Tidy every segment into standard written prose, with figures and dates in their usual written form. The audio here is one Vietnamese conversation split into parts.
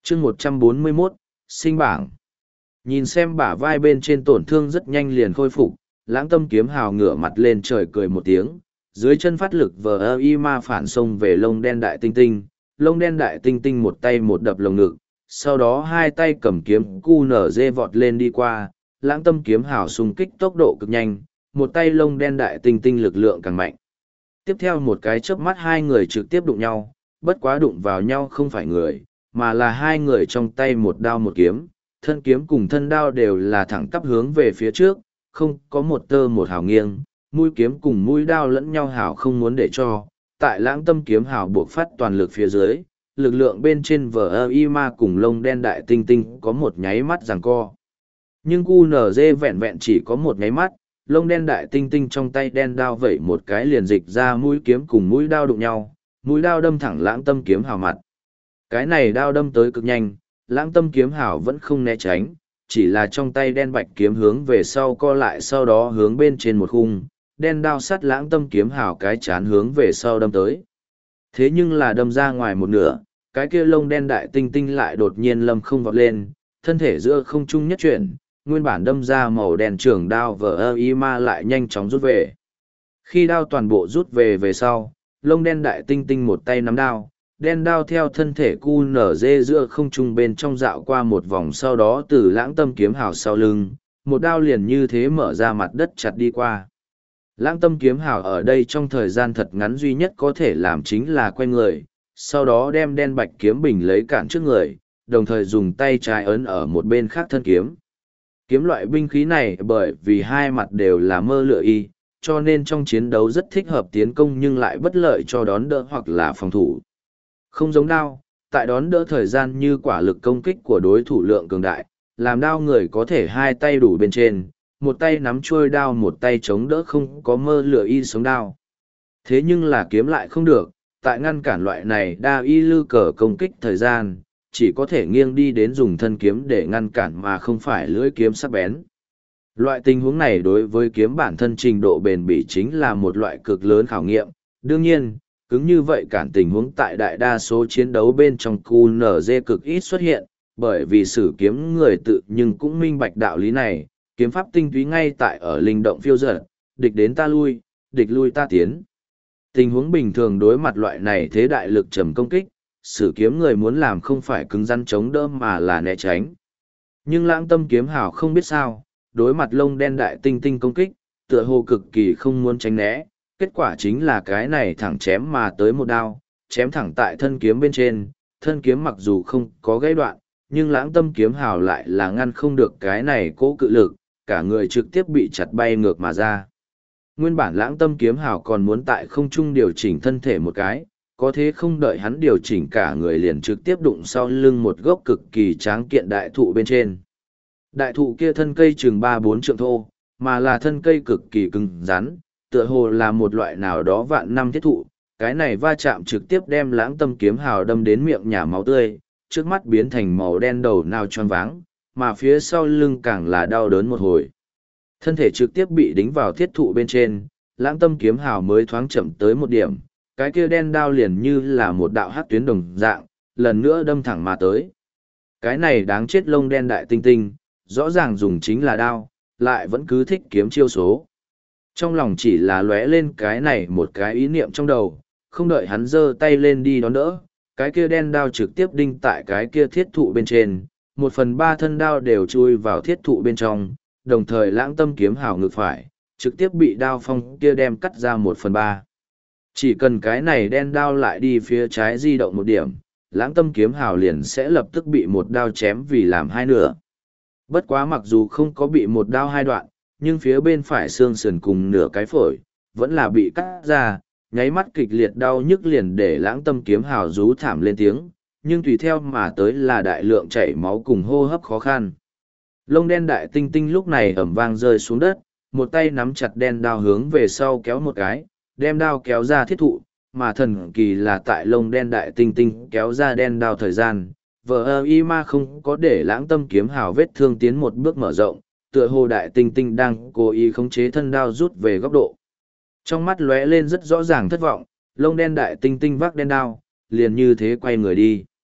chương 141, sinh bảng. Nhìn xem bả vai bên trên tổn thương rất nhanh liền khôi phục, Lãng Tâm Kiếm Hào ngửa mặt lên trời cười một tiếng, dưới chân phát lực vờ y ma phản xông về lông đen đại tinh tinh, lông đen đại tinh tinh một tay một đập lồng ngực, sau đó hai tay cầm kiếm cu nở dê vọt lên đi qua, Lãng Tâm Kiếm Hào xung kích tốc độ cực nhanh, một tay lông đen đại tinh tinh lực lượng càng mạnh. Tiếp theo một cái chớp mắt hai người trực tiếp đụng nhau, bất quá đụng vào nhau không phải người, mà là hai người trong tay một đao một kiếm, thân kiếm cùng thân đao đều là thẳng tắp hướng về phía trước, không có một tơ một hào nghiêng, mũi kiếm cùng mũi đao lẫn nhau hào không muốn để cho. Tại Lãng Tâm Kiếm Hào buộc phát toàn lực phía dưới, lực lượng bên trên vờ y ma cùng lông đen đại tinh tinh có một nháy mắt giằng co. Nhưng QNZ vẹn vẹn chỉ có một nháy mắt, lông đen đại tinh tinh trong tay đen đao vẩy một cái liền dịch ra mũi kiếm cùng mũi đao đụng nhau, mũi đao đâm thẳng Lãng Tâm Kiếm Hào mặt. Cái này đao đâm tới cực nhanh, Lãng Tâm Kiếm Hào vẫn không né tránh, chỉ là trong tay đen bạch kiếm hướng về sau co lại, sau đó hướng bên trên một khung, đen đao sắt Lãng Tâm Kiếm Hào cái chán hướng về sau đâm tới. Thế nhưng là đâm ra ngoài một nửa, cái kia lông đen đại tinh tinh lại đột nhiên lâm không vọt lên, thân thể giữa không trung nhất chuyển, nguyên bản đâm ra màu đen trường đao vờ y ma lại nhanh chóng rút về. Khi đao toàn bộ rút về sau, lông đen đại tinh tinh một tay nắm đao, đen đao theo thân thể cu nở dê giữa không trung bên trong dạo qua một vòng, sau đó từ Lãng Tâm Kiếm Hào sau lưng, một đao liền như thế mở ra mặt đất chặt đi qua. Lãng Tâm Kiếm Hào ở đây trong thời gian thật ngắn duy nhất có thể làm chính là quay người, sau đó đem đen bạch kiếm bình lấy cản trước người, đồng thời dùng tay trái ấn ở một bên khác thân kiếm. Kiếm loại binh khí này bởi vì hai mặt đều là mơ lửa y, cho nên trong chiến đấu rất thích hợp tiến công nhưng lại bất lợi cho đón đỡ hoặc là phòng thủ. Không giống đao, tại đón đỡ thời gian như quả lực công kích của đối thủ lượng cường đại, làm đao người có thể hai tay đủ bên trên, một tay nắm chuôi đao một tay chống đỡ không có mơ lửa y sống đao. Thế nhưng là kiếm lại không được, tại ngăn cản loại này đa y lư cờ công kích thời gian, chỉ có thể nghiêng đi đến dùng thân kiếm để ngăn cản mà không phải lưỡi kiếm sắc bén. Loại tình huống này đối với kiếm bản thân trình độ bền bỉ chính là một loại cực lớn khảo nghiệm. Đương nhiên, cứng như vậy cản tình huống tại đại đa số chiến đấu bên trong QNZ cực ít xuất hiện, bởi vì sử kiếm người tự nhưng cũng minh bạch đạo lý này, kiếm pháp tinh túy ngay tại ở linh động phiêu dật, địch đến ta lui, địch lui ta tiến. Tình huống bình thường đối mặt loại này thế đại lực trầm công kích, sử kiếm người muốn làm không phải cứng rắn chống đỡ mà là né tránh. Nhưng Lãng Tâm Kiếm Hào không biết sao, đối mặt lông đen đại tinh tinh công kích, tựa hồ cực kỳ không muốn tránh né, kết quả chính là cái này thẳng chém mà tới một đao, chém thẳng tại thân kiếm bên trên, thân kiếm mặc dù không có gãy đoạn, nhưng Lãng Tâm Kiếm Hào lại là ngăn không được cái này cố cự lực, cả người trực tiếp bị chặt bay ngược mà ra. Nguyên bản Lãng Tâm Kiếm Hào còn muốn tại không trung điều chỉnh thân thể một cái, có thế không đợi hắn điều chỉnh cả người liền trực tiếp đụng sau lưng một gốc cực kỳ tráng kiện đại thụ bên trên. Đại thụ kia thân cây chừng 3-4 trượng thô, mà là thân cây cực kỳ cứng rắn, tựa hồ là một loại nào đó vạn năm thiết thụ. Cái này va chạm trực tiếp đem Lãng Tâm Kiếm Hào đâm đến miệng nhả máu tươi, trước mắt biến thành màu đen đầu nào choáng váng, mà phía sau lưng càng là đau đớn một hồi. Thân thể trực tiếp bị đính vào thiết thụ bên trên, Lãng Tâm Kiếm Hào mới thoáng chậm tới một điểm, cái kia đen đao liền như là một đạo hắc tuyến đồng dạng, lần nữa đâm thẳng mà tới. Cái này đáng chết lông đen đại tinh tinh, rõ ràng dùng chính là đao, lại vẫn cứ thích kiếm chiêu số. Trong lòng chỉ là lóe lên cái này một cái ý niệm trong đầu, không đợi hắn giơ tay lên đi đón đỡ, cái kia đen đao trực tiếp đinh tại cái kia thiết thụ bên trên, 1/3 thân đao đều chui vào thiết thụ bên trong, đồng thời Lãng Tâm Kiếm Hào ngực phải, trực tiếp bị đao phong kia đem cắt ra 1/3. Chỉ cần cái này đen đao lại đi phía trái di động một điểm, Lãng Tâm Kiếm Hào liền sẽ lập tức bị một đao chém vì làm hai nửa. Bất quá mặc dù không có bị một đao hai đoạn, nhưng phía bên phải xương sườn cùng nửa cái phổi, vẫn là bị cắt ra, nháy mắt kịch liệt đau nhức liền để Lãng Tâm Kiếm Hào rú thảm lên tiếng, nhưng tùy theo mà tới là đại lượng chảy máu cùng hô hấp khó khăn. Lông đen đại tinh tinh lúc này ầm vang rơi xuống đất, một tay nắm chặt đen đao hướng về sau kéo một cái, đem đao kéo ra thiết thụ, mà thần kỳ là tại lông đen đại tinh tinh kéo ra đen đao thời gian, vờ y ma không có để Lãng Tâm Kiếm Hào vết thương tiến một bước mở rộng, tựa hồ đại tinh tinh đang cố ý khống chế thân đao rút về góc độ. Trong mắt lóe lên rất rõ ràng thất vọng, lông đen đại tinh tinh vác đen đao, liền như thế quay người đi.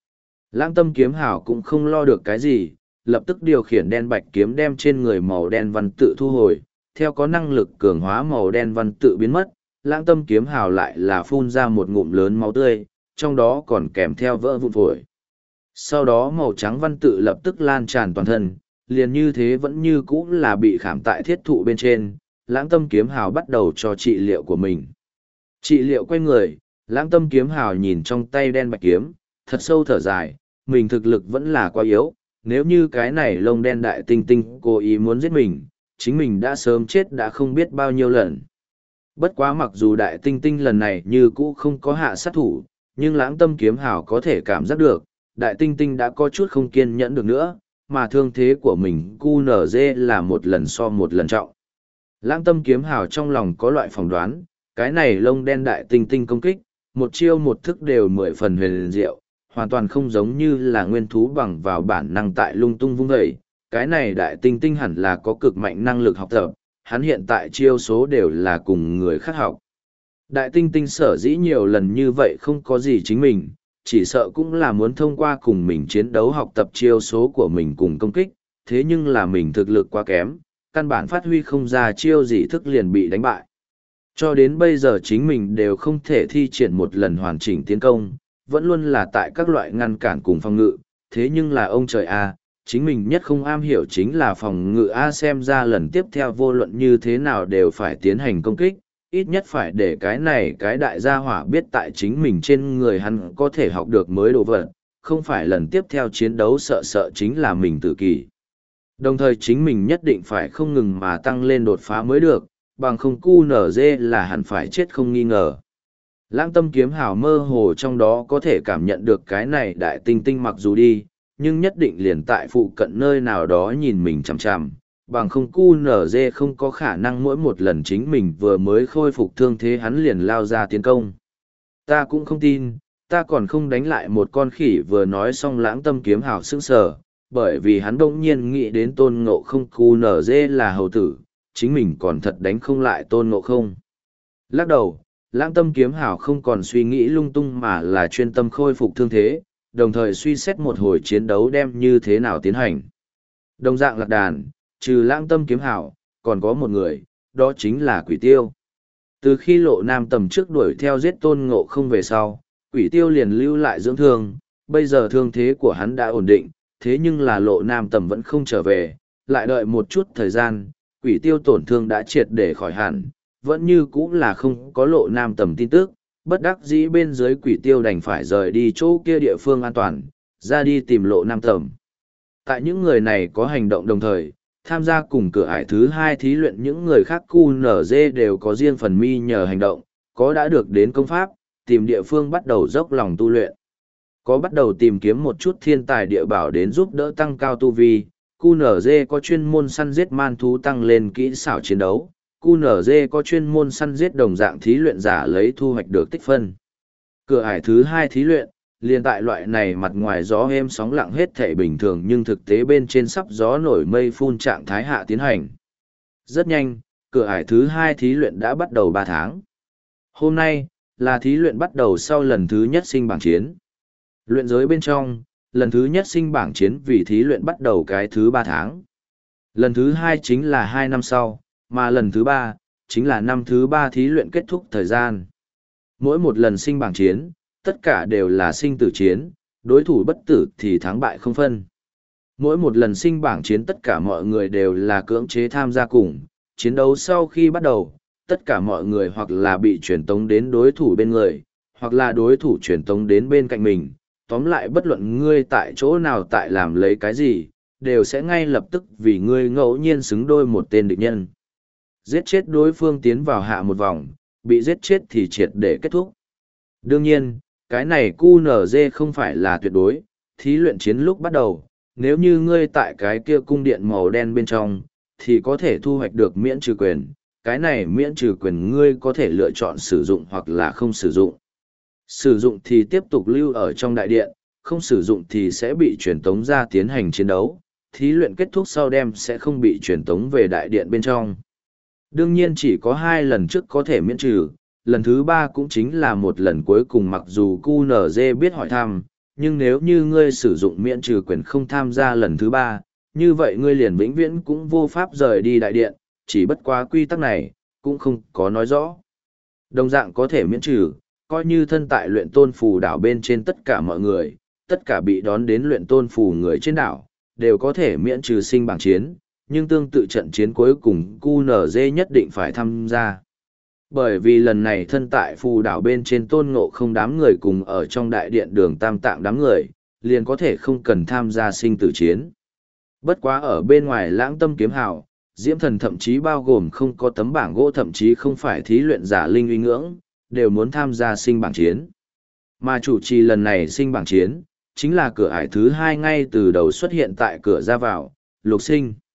Lãng tâm kiếm hào cũng không lo được cái gì, lập tức điều khiển đen bạch kiếm đem trên người màu đen văn tự thu hồi, theo có năng lực cường hóa màu đen văn tự biến mất, lãng tâm kiếm hào lại là phun ra một ngụm lớn máu tươi, trong đó còn kèm theo vỡ vụn phổi. Sau đó màu trắng văn tự lập tức lan tràn toàn thân, liền như thế vẫn như cũ là bị khảm tại thiết thụ bên trên, lãng tâm kiếm hào bắt đầu cho trị liệu của mình. Trị liệu quay người, lãng tâm kiếm hào nhìn trong tay đen bạch kiếm, thật sâu thở dài, mình thực lực vẫn là quá yếu, nếu như cái này lông đen đại tinh tinh cố ý muốn giết mình, chính mình đã sớm chết đã không biết bao nhiêu lần. Bất quá mặc dù đại tinh tinh lần này như cũ không có hạ sát thủ, nhưng lãng tâm kiếm hào có thể cảm giác được, đại tinh tinh đã có chút không kiên nhẫn được nữa, mà thương thế của mình QNZ là một lần so một lần trọng. Lãng tâm kiếm hào trong lòng có loại phỏng đoán, cái này lông đen đại tinh tinh công kích, một chiêu một thức đều 10 phần huyền diệu, hoàn toàn không giống như là nguyên thú bằng vào bản năng tại lung tung vung dậy. Cái này đại tinh tinh hẳn là có cực mạnh năng lực học tập, hắn hiện tại chiêu số đều là cùng người khác học. Đại tinh tinh sở dĩ nhiều lần như vậy không có gì chính mình, chỉ sợ cũng là muốn thông qua cùng mình chiến đấu học tập chiêu số của mình cùng công kích, thế nhưng là mình thực lực quá kém, căn bản phát huy không ra chiêu gì thức liền bị đánh bại. Cho đến bây giờ chính mình đều không thể thi triển một lần hoàn chỉnh tiến công, vẫn luôn là tại các loại ngăn cản cùng phòng ngự, thế nhưng là ông trời A, chính mình nhất không am hiểu chính là phòng ngự A, xem ra lần tiếp theo vô luận như thế nào đều phải tiến hành công kích, ít nhất phải để cái này cái đại gia hỏa biết tại chính mình trên người hắn có thể học được mới đồ vật, không phải lần tiếp theo chiến đấu sợ sợ chính là mình tự kỷ. Đồng thời chính mình nhất định phải không ngừng mà tăng lên đột phá mới được, bằng không QNZ là hẳn phải chết không nghi ngờ. Lãng tâm kiếm hào mơ hồ trong đó có thể cảm nhận được cái này đại tinh tinh mặc dù đi, nhưng nhất định liền tại phụ cận nơi nào đó nhìn mình chằm chằm, bằng không QNZ không có khả năng mỗi một lần chính mình vừa mới khôi phục thương thế hắn liền lao ra tiến công. Ta cũng không tin, ta còn không đánh lại một con khỉ. Vừa nói xong lãng tâm kiếm hào sững sờ, bởi vì hắn đông nhiên nghĩ đến tôn ngộ không QNZ là hầu tử, chính mình còn thật đánh không lại tôn ngộ không. Lắc đầu, lãng tâm kiếm hào không còn suy nghĩ lung tung mà là chuyên tâm khôi phục thương thế, đồng thời suy xét một hồi chiến đấu đem như thế nào tiến hành. Đồng dạng lạc đàn, trừ lãng tâm kiếm hào, còn có một người, đó chính là Quỷ Tiêu. Từ khi Lộ Nam Tầm trước đuổi theo giết tôn ngộ không về sau, Quỷ Tiêu liền lưu lại dưỡng thương, bây giờ thương thế của hắn đã ổn định, thế nhưng là Lộ Nam Tầm vẫn không trở về, lại đợi một chút thời gian, Quỷ Tiêu tổn thương đã triệt để khỏi hẳn, vẫn như cũ là không có Lộ Nam Tầm tin tức, bất đắc dĩ bên dưới Quỷ Tiêu đành phải rời đi chỗ kia địa phương an toàn, ra đi tìm Lộ Nam Tầm. Tại những người này có hành động đồng thời, tham gia cùng cửa ải thứ 2 thí luyện những người khác QNZ đều có riêng phần mi nhờ hành động, có đã được đến công pháp, tìm địa phương bắt đầu dốc lòng tu luyện. Có bắt đầu tìm kiếm một chút thiên tài địa bảo đến giúp đỡ tăng cao tu vi, QNZ có chuyên môn săn giết man thú tăng lên kỹ xảo chiến đấu, QNZ có chuyên môn săn giết đồng dạng thí luyện giả lấy thu hoạch được tích phân. Cửa ải thứ 2 thí luyện, liền tại loại này mặt ngoài gió êm sóng lặng hết thể bình thường nhưng thực tế bên trên sắp gió nổi mây phun trạng thái hạ tiến hành. Rất nhanh, cửa ải thứ 2 thí luyện đã bắt đầu 3 tháng. Hôm nay, là thí luyện bắt đầu sau lần thứ nhất sinh bảng chiến. Luyện giới bên trong, lần thứ nhất sinh bảng chiến vì thí luyện bắt đầu cái thứ 3 tháng. Lần thứ 2 chính là 2 năm sau, mà lần thứ 3, chính là năm thứ 3 thí luyện kết thúc thời gian. Mỗi một lần sinh bảng chiến, tất cả đều là sinh tử chiến, đối thủ bất tử thì thắng bại không phân. Mỗi một lần sinh bảng chiến tất cả mọi người đều là cưỡng chế tham gia cùng, chiến đấu sau khi bắt đầu, tất cả mọi người hoặc là bị truyền tống đến đối thủ bên người, hoặc là đối thủ truyền tống đến bên cạnh mình. Tóm lại bất luận ngươi tại chỗ nào tại làm lấy cái gì, đều sẽ ngay lập tức vì ngươi ngẫu nhiên xứng đôi một tên địch nhân. Giết chết đối phương tiến vào hạ một vòng, bị giết chết thì triệt để kết thúc. Đương nhiên, cái này QNZ không phải là tuyệt đối, thí luyện chiến lúc bắt đầu, nếu như ngươi tại cái kia cung điện màu đen bên trong, thì có thể thu hoạch được miễn trừ quyền, cái này miễn trừ quyền ngươi có thể lựa chọn sử dụng hoặc là không sử dụng. Sử dụng thì tiếp tục lưu ở trong đại điện, không sử dụng thì sẽ bị truyền tống ra tiến hành chiến đấu, thí luyện kết thúc sau đem sẽ không bị truyền tống về đại điện bên trong. Đương nhiên chỉ có 2 lần trước có thể miễn trừ, lần thứ 3 cũng chính là một lần cuối cùng mặc dù QNZ biết hỏi thăm, nhưng nếu như ngươi sử dụng miễn trừ quyền không tham gia lần thứ 3, như vậy ngươi liền vĩnh viễn cũng vô pháp rời đi đại điện, chỉ bất quá quy tắc này, cũng không có nói rõ. Đồng dạng có thể miễn trừ, coi như thân tại luyện tôn phù đảo bên trên tất cả mọi người, tất cả bị đón đến luyện tôn phù người trên đảo, đều có thể miễn trừ sinh bảng chiến, nhưng tương tự trận chiến cuối cùng QNZ nhất định phải tham gia. Bởi vì lần này thân tại phù đảo bên trên tôn ngộ không đám người cùng ở trong đại điện đường tam tạng đám người, liền có thể không cần tham gia sinh tử chiến. Bất quá ở bên ngoài lãng tâm kiếm hào, diễm thần thậm chí bao gồm không có tấm bảng gỗ, thậm chí không phải thí luyện giả linh uy ngưỡng, đều muốn tham gia sinh bảng chiến. Mà chủ trì lần này sinh bảng chiến, chính là cửa ải thứ 2 ngay từ đầu xuất hiện tại cửa ra vào, Lục Sinh.